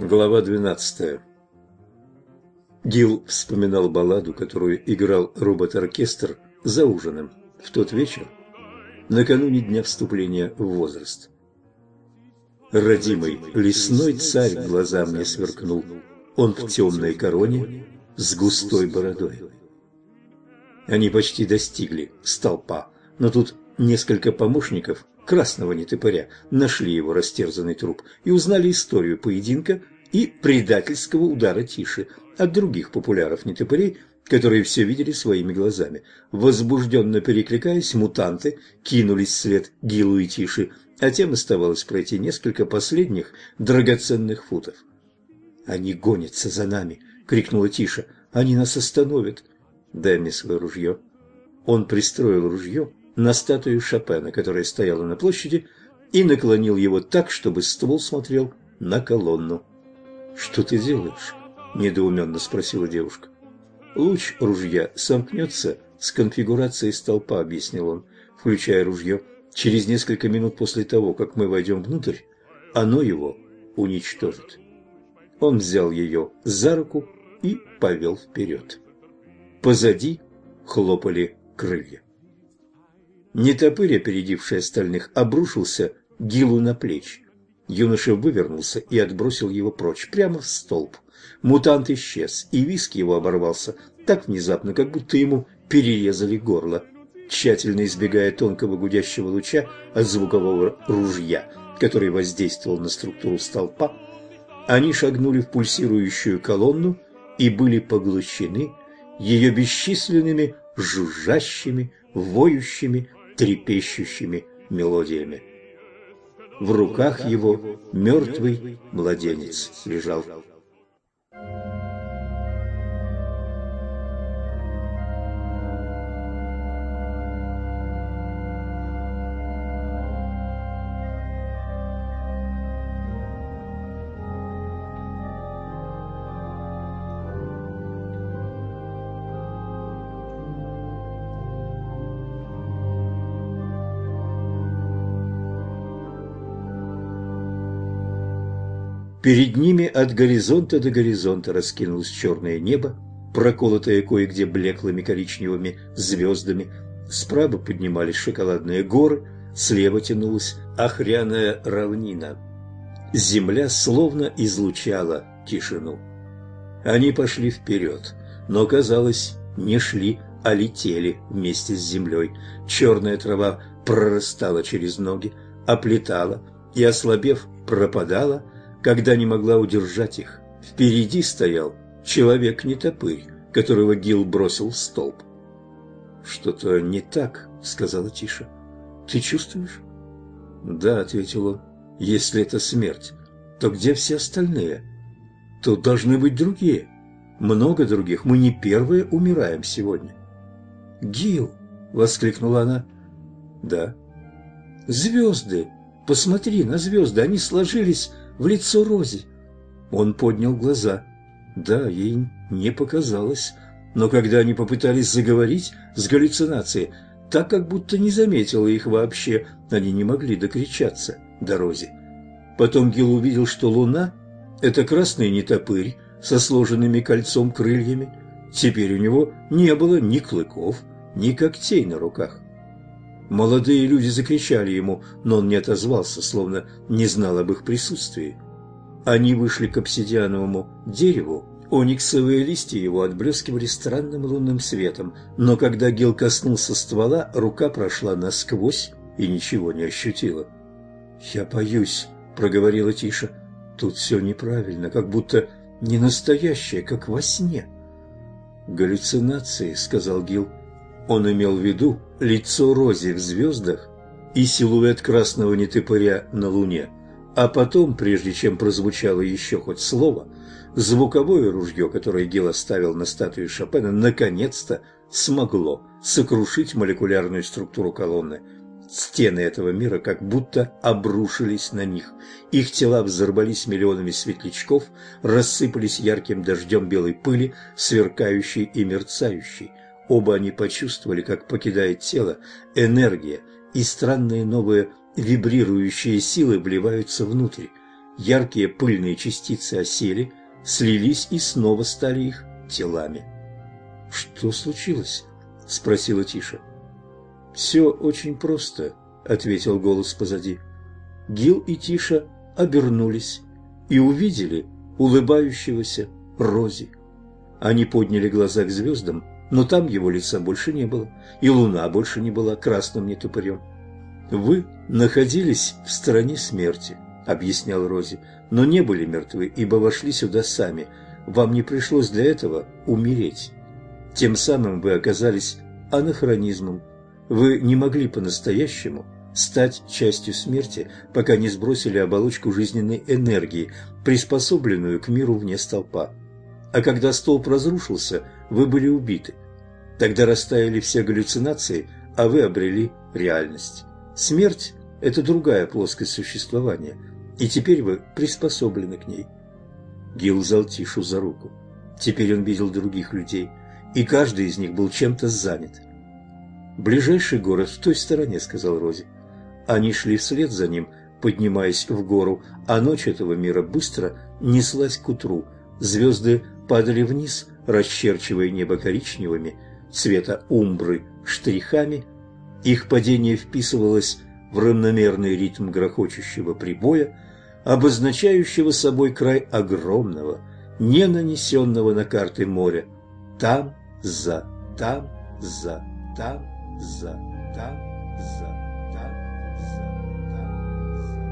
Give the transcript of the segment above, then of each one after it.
Глава 12. Гил вспоминал балладу, которую играл робот-оркестр за ужином в тот вечер, накануне дня вступления в возраст. Родимый лесной царь в глаза мне сверкнул, он в темной короне с густой бородой. Они почти достигли столпа, но тут несколько помощников красного нетопыря нашли его растерзанный труп и узнали историю поединка и предательского удара Тиши от других популяров нетопырей, которые все видели своими глазами. Возбужденно перекликаясь, мутанты кинулись вслед Гилу и Тиши, а тем оставалось пройти несколько последних драгоценных футов. «Они гонятся за нами!» — крикнула Тиша. «Они нас остановят!» «Дай мне свое ружье». Он пристроил ружье на статую Шопена, которая стояла на площади, и наклонил его так, чтобы ствол смотрел на колонну. «Что ты делаешь?» – недоуменно спросила девушка. «Луч ружья сомкнется с конфигурацией столпа», – объяснил он, включая ружье. «Через несколько минут после того, как мы войдем внутрь, оно его уничтожит». Он взял ее за руку и повел вперед. Позади хлопали крылья. Нетопырь, опередивший остальных, обрушился Гилу на плечи. Юноша вывернулся и отбросил его прочь, прямо в столб. Мутант исчез, и виск его оборвался так внезапно, как будто ему перерезали горло. Тщательно избегая тонкого гудящего луча от звукового ружья, который воздействовал на структуру столпа, они шагнули в пульсирующую колонну и были поглощены ее бесчисленными жужжащими, воющими, трепещущими мелодиями. В руках его мертвый младенец лежал. Перед ними от горизонта до горизонта раскинулось черное небо, проколотое кое-где блеклыми коричневыми звездами. Справа поднимались шоколадные горы, слева тянулась охряная равнина. Земля словно излучала тишину. Они пошли вперед, но, казалось, не шли, а летели вместе с землей. Черная трава прорастала через ноги, оплетала и, ослабев, пропадала, когда не могла удержать их. Впереди стоял человек-нетопырь, которого Гил бросил в столб. «Что-то не так», — сказала Тиша. «Ты чувствуешь?» «Да», — ответил он. «Если это смерть, то где все остальные? Тут должны быть другие. Много других. Мы не первые умираем сегодня». «Гил!» — воскликнула она. «Да». «Звезды! Посмотри на звезды, они сложились в лицо Рози». Он поднял глаза. Да, ей не показалось, но когда они попытались заговорить с галлюцинацией, так как будто не заметила их вообще, они не могли докричаться до Рози. Потом Гил увидел, что луна – это красный нетопырь со сложенными кольцом крыльями. Теперь у него не было ни клыков, ни когтей на руках. Молодые люди закричали ему, но он не отозвался, словно не знал об их присутствии. Они вышли к обсидиановому дереву, ониксовые листья его отблескивали странным лунным светом, но когда Гил коснулся ствола, рука прошла насквозь и ничего не ощутила. «Я боюсь», — проговорила Тиша, — «тут все неправильно, как будто не настоящее, как во сне». «Галлюцинации», — сказал Гил. Он имел в виду лицо Рози в звездах и силуэт красного нетопыря на луне. А потом, прежде чем прозвучало еще хоть слово, звуковое ружье, которое Гил оставил на статуе Шопена, наконец-то смогло сокрушить молекулярную структуру колонны. Стены этого мира как будто обрушились на них. Их тела взорвались миллионами светлячков, рассыпались ярким дождем белой пыли, сверкающей и мерцающей. Оба они почувствовали, как покидает тело энергия, и странные новые вибрирующие силы вливаются внутрь. яркие пыльные частицы осели, слились и снова стали их телами. «Что случилось?» – спросила Тиша. «Все очень просто», – ответил голос позади. Гил и Тиша обернулись и увидели улыбающегося Рози. Они подняли глаза к звездам, но там его лица больше не было, и луна больше не была красным нетопырем. «Вы находились в стране смерти», — объяснял Рози, — «но не были мертвы, ибо вошли сюда сами. Вам не пришлось для этого умереть. Тем самым вы оказались анахронизмом. Вы не могли по-настоящему стать частью смерти, пока не сбросили оболочку жизненной энергии, приспособленную к миру вне столпа. А когда столб разрушился, вы были убиты. Тогда растаяли все галлюцинации, а вы обрели реальность. Смерть – это другая плоскость существования, и теперь вы приспособлены к ней». Гил взял Тишу за руку. Теперь он видел других людей, и каждый из них был чем-то занят. «Ближайший город в той стороне», – сказал Рози. Они шли вслед за ним, поднимаясь в гору, а ночь этого мира быстро неслась к утру. Звезды падали вниз, расчерчивая небо коричневыми, цвета умбры, штрихами. Их падение вписывалось в равномерный ритм грохочущего прибоя, обозначающего собой край огромного, не нанесенного на карты моря. Там за, там за, там за, там за, там за, там за.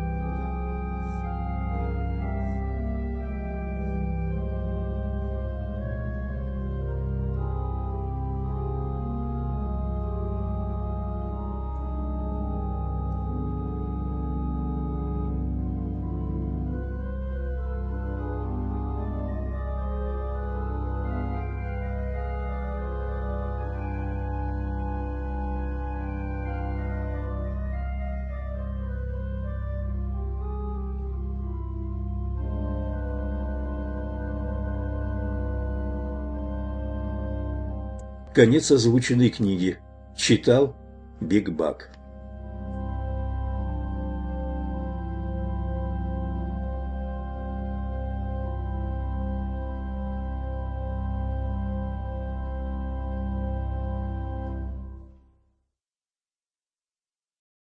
Конец озвученной книги. Читал Биг Бак.